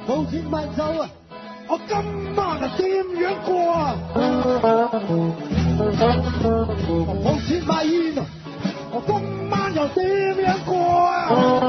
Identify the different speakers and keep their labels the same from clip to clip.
Speaker 1: 冇錢買酒啊！我今晚啊點樣過啊？冇錢買煙啊！我今晚又點樣過啊？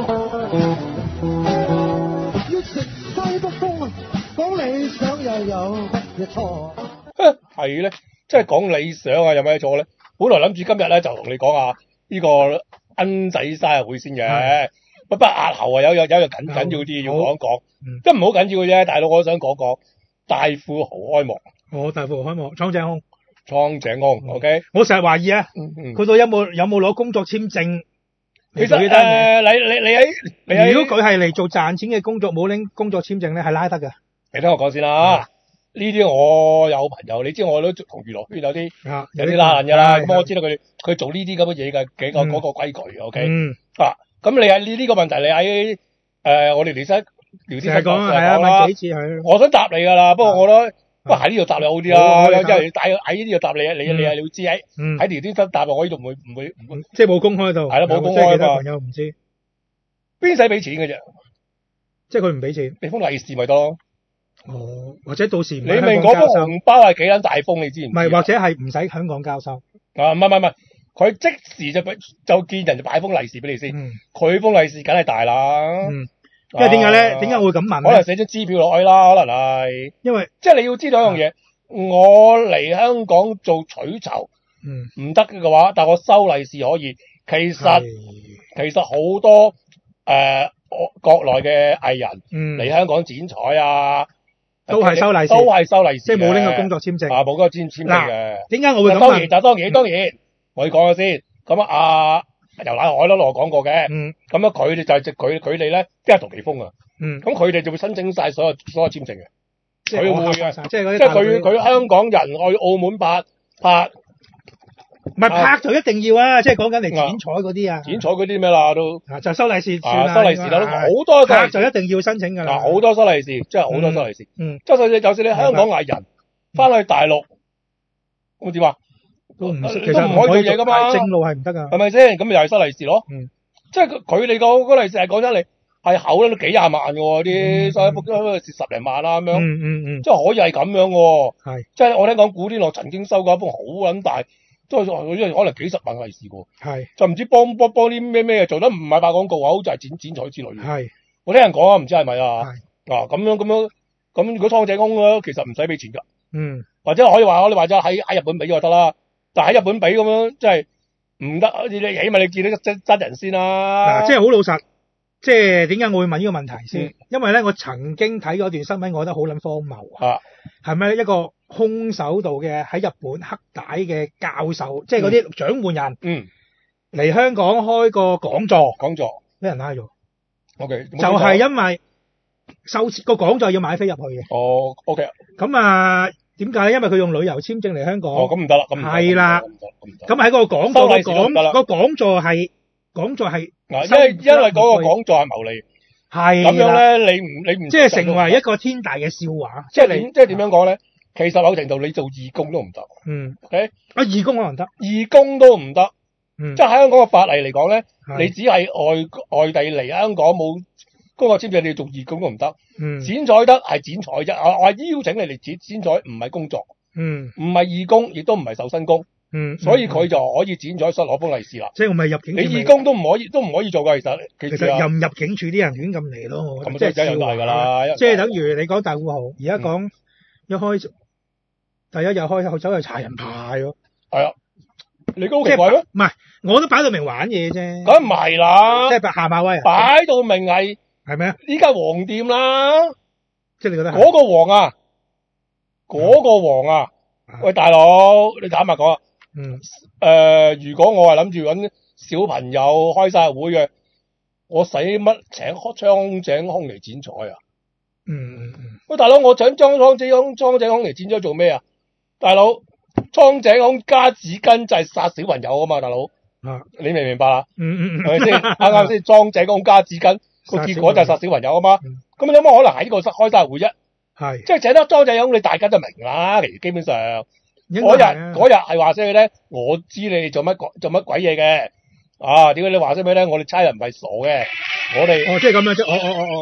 Speaker 1: 要食西北風啊！講理想又有乜嘢錯？
Speaker 2: 係咧，即係講理想啊，有咩錯咧？本來諗住今日咧就同你講下呢個奀仔生日會先嘅，不過押後啊，有樣緊要啲要講講，都唔好緊要嘅啫。大佬，我都想講講大富豪開幕。
Speaker 3: 大富豪開幕，蒼井空
Speaker 2: ，OK。
Speaker 3: 我成日懷疑啊，佢到有冇攞工作簽證？
Speaker 2: 其實你喺
Speaker 3: 如果佢係嚟做賺錢嘅工作，冇拎工作簽證咧，係拉得㗎。
Speaker 2: 你聽我講先啦。呢啲我有朋友，你知我都同娛樂圈有啲拉人㗎啦。咁我知道佢做呢啲咁嘅嘢嘅幾個嗰個規矩，OK。咁你喺呢個問題，你喺我哋聊天室講啦。
Speaker 3: 問幾次佢。
Speaker 2: 我想答你㗎啦，不過我覺得喺呢度答你好啲啦，因為喺呢度答你，你係要知喺聊天室答我呢度唔會，
Speaker 3: 即係冇公開到。
Speaker 2: 係啦，冇公開啊嘛。
Speaker 3: 其他朋友唔知。
Speaker 2: 邊使俾錢嘅啫？
Speaker 3: 即係佢唔俾錢，
Speaker 2: 俾封利是咪得咯。
Speaker 3: 或者到時
Speaker 2: 你明嗰封紅包係幾撚大封，你知唔知？
Speaker 3: 唔係，或者係唔使香港交收。
Speaker 2: 唔係，佢即時就見人就擺封利是俾你先。佢封利是梗係大啦。
Speaker 3: 因為點解咧？點解會咁問咧？
Speaker 2: 可能寫張支票落去啦，可能係。因為即係你要知道一樣嘢，我嚟香港做取酬，唔得嘅話，但我收利是可以。其實好多國內嘅藝人嚟香港剪彩啊，
Speaker 3: 都係收利是，即係冇拎個工作簽證。
Speaker 2: 冇嗰個簽證嘅。
Speaker 3: 點解我會咁問？
Speaker 2: 當然，我要講咗先。咁游乃海都同我講過嘅。咁佢哋就係佢哋咧，即係杜琪峰啊。咁佢哋就會申請晒所有簽證嘅。佢會嘅，即係佢香港人去澳門拍。
Speaker 3: 唔係拍就一定要啊！即係講緊嚟剪彩嗰啲啊，
Speaker 2: 剪彩嗰啲咩啦都
Speaker 3: 就收利是算啦，
Speaker 2: 收利是啦，好多
Speaker 3: 拍就一定要申請㗎啦。
Speaker 2: 好多收利是，真係好多收利是。即係就算你香港藝人翻去大陸，咁點啊？
Speaker 3: 都唔識，
Speaker 2: 其實唔可以做嘢㗎嘛，
Speaker 3: 正路係唔得㗎，
Speaker 2: 係咪先？咁咪又係收利是咯。即係佢哋個利是係講真，你係厚都幾廿萬㗎喎，啲收一幅蝕10零萬啦咁樣。即係可以係咁樣喎。係，即係我聽講古天樂曾經收過一封好撚大。都係可能幾十萬利是喎，就唔知幫啲咩做得唔係拍廣告啊，好似係剪彩之類嘅。我聽人講啊，唔知係咪啊？咁如果蒼井空咧，其實唔使俾錢㗎。或者可以話我哋話咗喺日本俾就得啦，但係喺日本俾咁樣即係唔得，你起碼你見到真人先啦。
Speaker 3: 即係好老實，即係點解我會問呢個問題先？因為咧，我曾經睇嗰段新聞，我覺得好撚荒謬啊！係咪一個空手道嘅喺日本黑帶嘅教授，即係嗰啲掌門人，嚟香港開個講座，俾人拉咗。
Speaker 2: OK，
Speaker 3: 就係因為收個講座要買飛入去嘅。
Speaker 2: OK。
Speaker 3: 咁點解咧？因為佢用旅遊簽證嚟香港。
Speaker 2: 咁唔得啦，
Speaker 3: 係啦。咁喺個講座個講座係，
Speaker 2: 因為嗰個講座係牟利。係。咁樣咧，你唔
Speaker 3: 即係成為一個天大嘅笑話。
Speaker 2: 即係點樣講咧？其實某程度你做義工都唔得。OK。
Speaker 3: 義工可能得。
Speaker 2: 義工都唔得。即係喺香港嘅法例嚟講咧，你只係外地嚟香港冇工作簽證，你要做義工都唔得。剪彩得係剪彩啫，我係邀請你嚟剪彩，唔係工作。唔係義工，亦都唔係受薪工。所以佢就可以剪彩，攞封利是啦。
Speaker 3: 即係我咪入境處。
Speaker 2: 你義工都唔可以做㗎，其實
Speaker 3: 任入境處啲人亂咁嚟咯。
Speaker 2: 咁即係真係大㗎啦。
Speaker 3: 即係等於你講大富豪，而家講第一日開走去查人牌喎。
Speaker 2: 係啊。你都好奇怪咩？
Speaker 3: 唔係，我都擺到明玩嘢啫。
Speaker 2: 梗唔係啦，
Speaker 3: 即係下馬威啊！
Speaker 2: 擺到明係
Speaker 3: 咩啊？
Speaker 2: 依家黃店啦，
Speaker 3: 即係你覺得
Speaker 2: 嗰個黃啊，喂大佬，你坦白講啊，如果我係諗住揾小朋友開生日會嘅，我使乜請蒼井空嚟剪彩啊？喂大佬，我請蒼井空嚟剪咗做咩啊？大佬。蒼井空加紙巾就係殺小朋友啊嘛，大佬，你明唔明白啊？係咪先？啱先？蒼井空加紙巾個結果就係殺小朋友啊嘛。咁有乜可能喺呢個開生日會啫？即係請得蒼井空，你大家都明啦。其實基本上嗰日係話聲佢咧，我知你哋做乜鬼嘢嘅。點解你話聲俾咧？我哋差人唔係傻嘅，我哋
Speaker 3: 即係咁樣啫。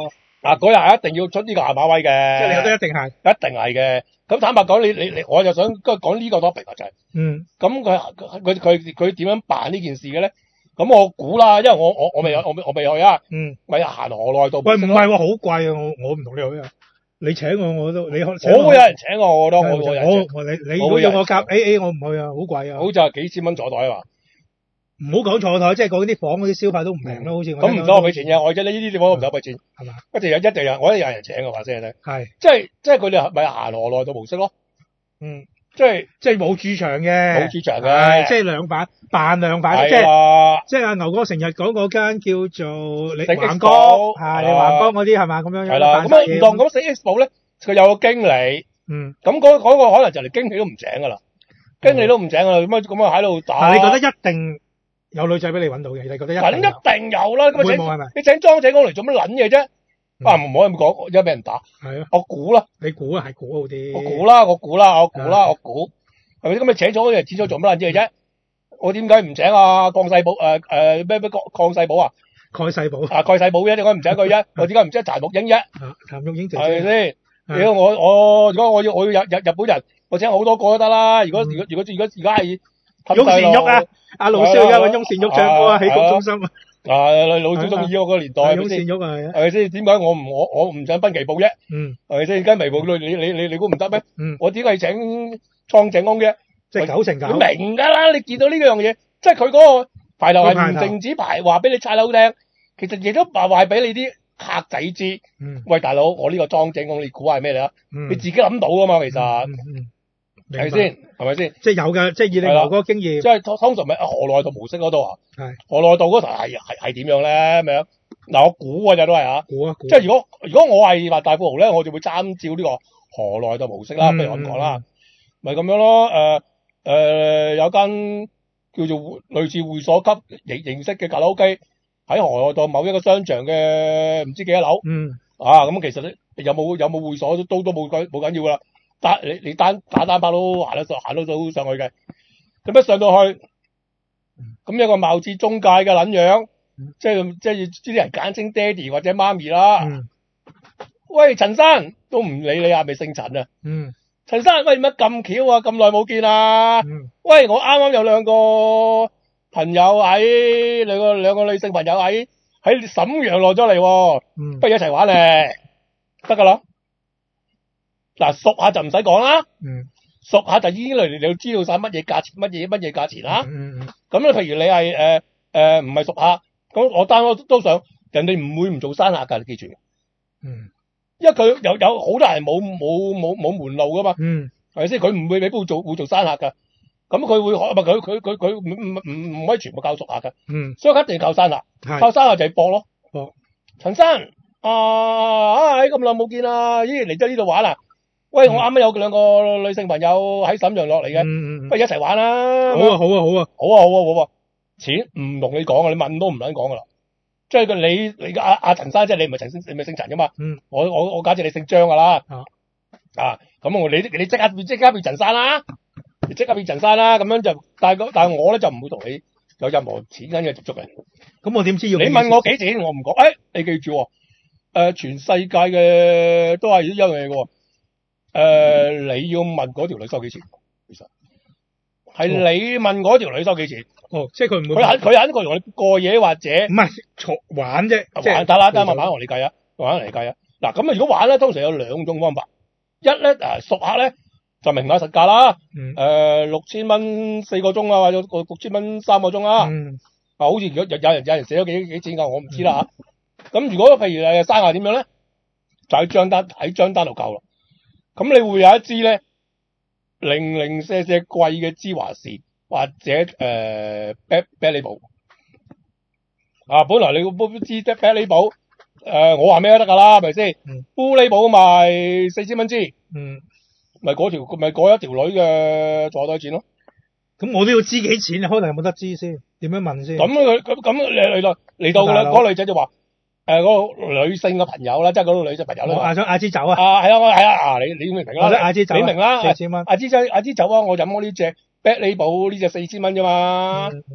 Speaker 2: 嗰日一定要出呢個下馬威嘅。
Speaker 3: 即係你覺得一定係？
Speaker 2: 一定係嘅。咁坦白講，你我就想講呢個 topic 就係。咁佢點樣辦呢件事嘅咧？咁我估啦，因為我未去啊。咪行河內道。
Speaker 3: 喂，唔係喎，好貴啊！我唔同你去啊。你請我都你請
Speaker 2: 我會有人請我都我
Speaker 3: 你如果要我夾 AA 我唔去啊，好貴啊。
Speaker 2: 好似係幾千蚊坐台啊嘛。
Speaker 3: 唔好講坐台，即係嗰啲房嗰啲消費都唔平咯，好似。
Speaker 2: 咁唔使我俾錢嘅，我即係呢啲地方都唔使俾錢。
Speaker 3: 係嘛？
Speaker 2: 一定有，我一定有人請嘅話先係。
Speaker 3: 係。
Speaker 2: 即係佢哋咪行河內道模式咯。即係冇駐場嘅。冇駐場嘅。
Speaker 3: 即係兩板扮兩板，即係阿牛哥成日講嗰間叫做你橫江，係你橫江嗰啲係嘛咁樣。
Speaker 2: 係啦。咁唔同咁死 Expo 咧，佢有個經理。咁嗰個可能就連經理都唔請㗎啦。經理都唔請㗎啦，咁啊喺度打。
Speaker 3: 你覺得一定有女仔俾你揾到嘅？你覺得一定
Speaker 2: 有啦。咁你請莊井工嚟做乜撚嘢啫？唔可以咁講，而家俾人打。係啊。我估啦。你估啊？係估好啲。我估啦。係咪咁你請咗人做乜撚嘢啫？我點解唔請啊？鄺世寶咩鄺世寶啊？蓋世寶啫，點解唔請佢啫？我點解唔請譚玉英啫？
Speaker 3: 譚玉英
Speaker 2: 係咪先？如果我要日本人，我請好多個都得啦。如果而家係
Speaker 3: 翁倩玉啊，阿老蕭而家揾翁倩玉唱歌啊，喜谷中心啊。
Speaker 2: 老蕭中意我個年代。
Speaker 3: 翁倩玉啊，係
Speaker 2: 咪先？點解我唔請濱崎步啫？係咪先？跟微步你估唔得咩？我點解請蒼井空嘅？
Speaker 3: 即係9成9。
Speaker 2: 你明㗎啦，你見到呢樣嘢，即係佢嗰個牌頭係唔淨止牌話俾你猜樓聽，其實亦都話俾你啲客仔知。喂，大佬，我呢個蒼井空，你估係咩嚟啊？你自己諗到㗎嘛，其實。係咪先？係咪先？
Speaker 3: 即係有㗎，即係以你牛哥經驗。
Speaker 2: 即係通常咪河內道模式嗰度啊。係。河內道嗰頭係點樣咧？咁樣嗱，我估㗎咋都係啊。估。即係如果我係話大富豪咧，我就會參照呢個河內道模式啦。不如我咁講啦，咪咁樣咯。有間叫做類似會所級形式嘅卡拉 OK 喺河內道某一個商場嘅唔知幾多樓。咁其實咧有冇會所都冇緊要㗎啦。你打單拍都行得到上去嘅，咁一上到去，咁有個貌似中介嘅撚樣，即係啲人簡稱爹哋或者媽咪啦。喂，陳生都唔理你係咪姓陳啊？陳生，喂，乜咁巧啊？咁耐冇見啊？喂，我啱啱有兩個朋友喺兩個女性朋友喺瀋陽落咗嚟，不如一齊玩咧，得㗎啦。嗱，熟下就唔使講啦，熟下就已經你都知道晒乜嘢價錢，乜嘢價錢啦。咁咧，譬如你係唔係熟客，咁我單都想人哋唔會唔做生客㗎，你記住。因為佢有好多人冇門路㗎嘛，係咪先？佢唔會俾會做生客㗎，咁佢會佢唔可以全部靠熟客㗎，所以佢一定要靠生客，靠生客就係搏咯。陳生咁耐冇見啦，咦嚟咗呢度玩啊？喂，我啱啱有兩個女性朋友喺瀋陽落嚟嘅，不如一齊玩啦！好啊！錢唔同你講啊，你問都唔撚講噶啦。即係你阿陳生，即係你唔係姓陳噶嘛？我假設你姓張噶啦。咁你即刻變陳生啦！你即刻變陳生啦！咁樣就，但係我咧就唔會同你有任何錢銀嘅接觸嘅。咁我點知要？你問我幾錢，我唔講。你記住，全世界嘅都係一樣嘢嘅。你要問嗰條女收幾錢？其實係你問嗰條女收幾錢？即係佢唔會。佢肯過同你過夜或者唔係玩啫，即係得啦，慢慢同你計啊，慢慢嚟計啊。嗱，咁如果玩咧，通常有兩種方法。一咧熟客咧就明碼實價啦。6000蚊4個鐘啊，或者6000蚊3個鐘啊。好似如果有人寫咗幾錢㗎，我唔知啦嚇。咁如果譬如生下點樣咧，就喺張單度夠啦。咁你會有一支咧零舍貴嘅芝華士或者啤梨寶本來你個支啤梨寶我話咩都得㗎啦，係咪先？玻璃寶賣4000蚊支，咪嗰一條女嘅坐台錢咯。咁我都要知幾錢，可能有冇得知先？點樣問先？咁嚟到嗰個女仔就話。嗰個女性嘅朋友啦，即係嗰個女性朋友啦。想嗌支酒啊？係啊，你明啦？嗌支酒，你明啦？4000蚊。嗌支酒啊！我飲我呢隻 Black Label 呢隻4000蚊啫嘛。因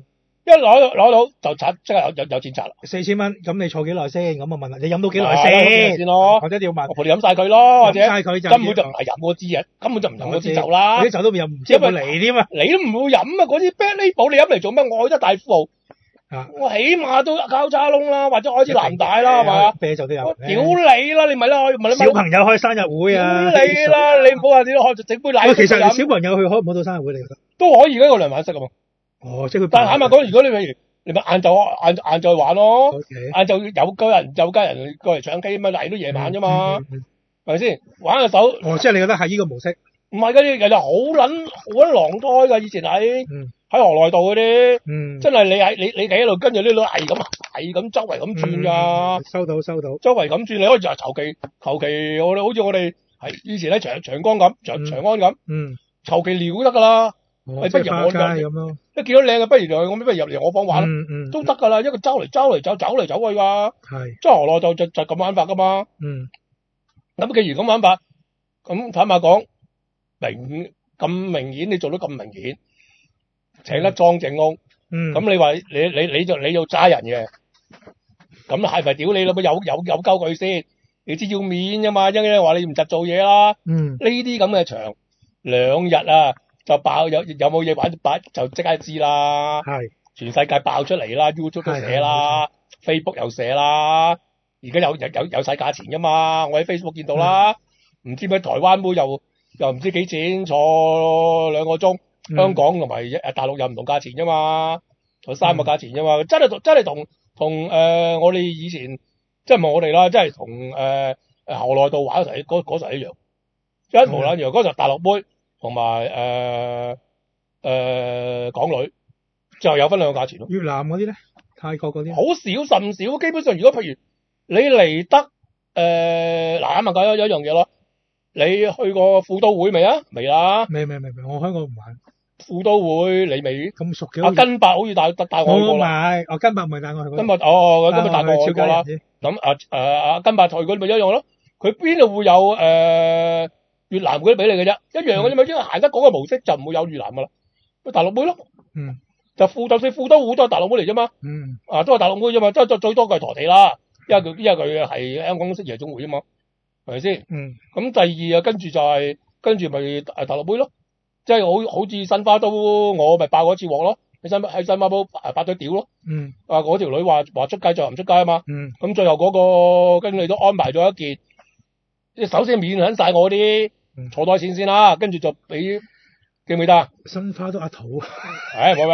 Speaker 2: 一攞到就拆，即係有錢拆啦。
Speaker 3: 4000蚊，咁你坐幾耐先？咁我問啦，你飲到幾耐先
Speaker 2: 咯？
Speaker 3: 或者要問，
Speaker 2: 我陪你飲晒佢咯，或者
Speaker 3: 飲晒佢就
Speaker 2: 根本就唔係飲嗰支啊，根本就唔飲嗰支酒啦。
Speaker 3: 嗰啲酒都未飲，唔知有冇嚟添啊？
Speaker 2: 你都唔會飲啊！嗰啲 Black Label 你飲嚟做咩？我去得大富豪。我起碼都交叉窿啦，或者開支藍帶啦，係咪啊？
Speaker 3: 啤酒都有。
Speaker 2: 屌你啦，你咪啦，咪
Speaker 3: 小朋友開生日會啊！
Speaker 2: 屌你啦，你唔好話你開整杯奶。
Speaker 3: 其實小朋友去開唔開到生日會嚟㗎？
Speaker 2: 都可以嘅，一個兩晚式啊嘛。
Speaker 3: 哦，即係佢。
Speaker 2: 但係坦白講，如果你譬如你咪晏晝去玩咯，晏晝有家人過嚟唱 K 咪嚟到夜晚啫嘛，係咪先？玩下手。
Speaker 3: 哦，即係你覺得係呢個模式？
Speaker 2: 唔係嗰啲人就好撚狼胎㗎，以前喺河內道嗰啲，真係你喺度跟住呢度係咁周圍咁轉㗎。
Speaker 3: 收到。
Speaker 2: 周圍咁轉，你可以就求其我哋好似我哋係以前喺長安咁，求其撩都得㗎啦。不如我咁咯。一見到靚嘅，不如就不如入嚟我房玩都得㗎啦。一個周嚟走嚟走去㗎。係。即係河內道就咁玩法㗎嘛。咁既然咁玩法，咁坦白講，咁明顯，你做到咁明顯。請得莊正屋，咁你話你要揸人嘅，咁係咪屌你老母有鳩佢先？你知要面㗎嘛？因為話你唔實做嘢啦。呢啲咁嘅場2日啊，就爆有冇嘢玩就即刻知啦。係全世界爆出嚟啦 ，YouTube 都寫啦 ，Facebook 又寫啦，而家有晒價錢㗎嘛？我喺 Facebook 見到啦，唔知咩台灣妹又唔知幾錢坐2個鐘。香港同埋大陸又唔同價錢啫嘛，有3個價錢啫嘛，真係同我哋以前即係唔係我哋啦，即係同河內道玩嗰時一樣，一模一樣。嗰時候大陸妹同埋港女，最後有分2個價錢咯。
Speaker 3: 越南嗰啲咧，泰國嗰啲
Speaker 2: 好少甚少，基本上如果譬如你嚟得嗱，問講有一樣嘢咯，你去過富都會未啊？未啦。
Speaker 3: 未，我香港唔玩。
Speaker 2: 富都會你未
Speaker 3: 咁熟嘅？
Speaker 2: 根伯好似帶我去過啦。
Speaker 3: 根伯唔係帶我去過。
Speaker 2: 根伯帶我去過啦。咁根伯去嗰啲咪一樣咯。佢邊度會有越南嗰啲俾你嘅啫，一樣嘅啫嘛。因為行得嗰個模式就唔會有越南噶啦，大陸妹咯。就算富都會都係大陸妹嚟啫嘛。都係大陸妹啫嘛。最多佢係陀地啦，因為佢係香港式夜總會啊嘛，係咪先？咁第二啊，跟住咪大陸妹咯。即係好似新花都，我咪爆過一次鑊咯，喺新花都爆咗屌咯。嗰條女話出街就唔出街啊嘛。咁最後嗰個經理都安排咗一件，即係首先免撚晒我啲坐袋錢先啦，跟住就俾記唔記得？
Speaker 3: 新花都阿土。
Speaker 2: 喂，唔得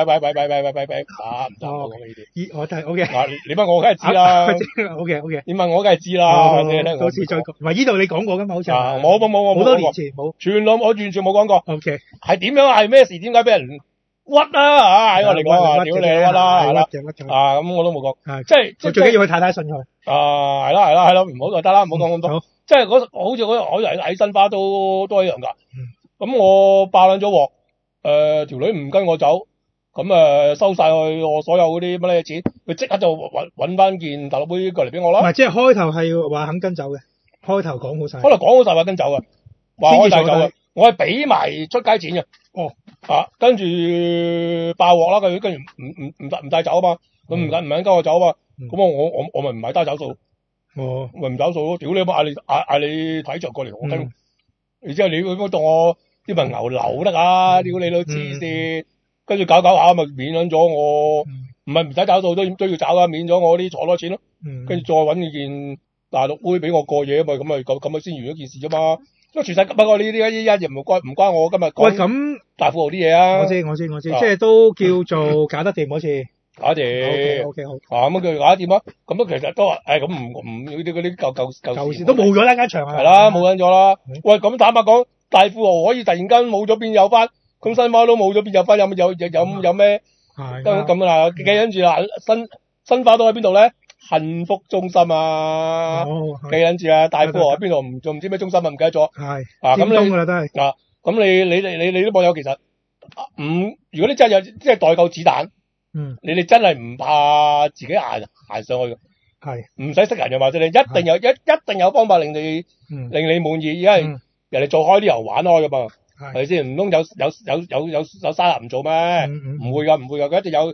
Speaker 2: 我講呢啲。
Speaker 3: 我真係 OK。
Speaker 2: 你問我梗係知啦。
Speaker 3: OK。
Speaker 2: 你問我梗係知啦。
Speaker 3: 到時再講。唔係呢度你講過㗎嘛？好似。
Speaker 2: 冇。
Speaker 3: 好多年前冇。
Speaker 2: 我完全冇講過。
Speaker 3: OK。
Speaker 2: 係點樣？係咩事？點解俾人屈啊？喺我嚟講啊，屌你屈啦，係啦。咁我都冇講。即係
Speaker 3: 最緊要佢太太信佢。
Speaker 2: 係啦，唔好就得啦，唔好講咁多。即係好似我喺新花都一樣㗎。咁我爆撚咗鑊，條女唔跟我走，咁收晒佢我所有嗰啲乜嘢錢，佢即刻就揾翻件大陸妹過嚟俾我啦。
Speaker 3: 唔係，即係開頭係話肯跟走嘅，開頭講好晒。
Speaker 2: 開頭講好晒話跟走嘅，話開晒走嘅，我係俾埋出街錢嘅。跟住爆鑊啦，佢跟住唔帶走啊嘛，佢唔肯跟我走啊嘛，咁我咪唔係帶走數，咪唔走數咯。屌你嗌你睇場過嚟同我跟。然之後你會當我啲文牛流得啊？屌你老黐線，跟住搞下咪免撚咗我，唔係唔使找數都要找啊，免咗我啲坐多錢咯。跟住再揾件大陸妹俾我過夜啊嘛，咁咪先完咗件事啫嘛。因為全世界不過呢啲一日唔關我今日講。喂，咁大富豪啲嘢啊！
Speaker 3: 我知，即係都叫做搞得掂嗰次。
Speaker 2: 搞掂。OK 好。咁佢搞得掂啊？咁都其實都話咁唔嗰啲舊
Speaker 3: 事都冇咗啦間場
Speaker 2: 係啦，冇緊咗啦。喂，咁坦白講，大富豪可以突然間冇咗邊有翻，咁新花都冇咗邊有翻，有咩？係咁啦，記緊住啦，新花都喺邊度咧？幸福中心啊，記緊住啊！大富豪喺邊度？仲唔知咩中心啊？唔記得咗。係咁你㗎啦都係。咁你啲網友其實如果你真係有即係代購子彈。你哋真係唔怕自己行上去嘅，係唔使識人嘅，或者你一定有方法令你滿意，因為人哋做開啲遊玩開噶嘛，係咪先？唔通有沙盒唔做咩？唔會噶，佢一定有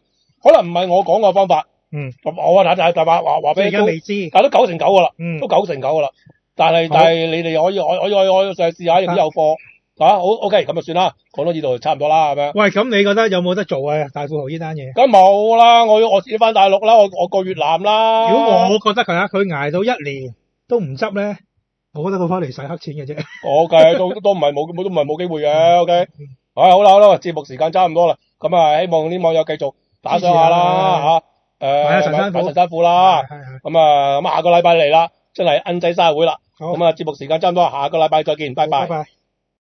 Speaker 2: 可能唔係我講嘅方法。我大話俾你都，
Speaker 3: 未知，
Speaker 2: 但係都9成9㗎啦，都9成9㗎啦。但係你哋可以試下，亦都有貨。好 OK，咁就算啦，講到呢度差唔多啦，係咪？
Speaker 3: 喂，咁你覺得有冇得做啊？大富豪呢單嘢？
Speaker 2: 梗冇啦，我自己翻大陸啦，我過越南啦。
Speaker 3: 如果我覺得佢捱到1年都唔執咧，我覺得佢翻嚟使黑錢嘅啫。
Speaker 2: 我計都唔係冇機會嘅。OK，好啦，節目時間差唔多啦，咁啊，希望啲網友繼續打賞下啦嚇。買陳山虎啦，咁啊，下個禮拜嚟啦，真係恩仔生日會啦。咁啊，節目時間差唔多，下個禮拜再見，拜拜。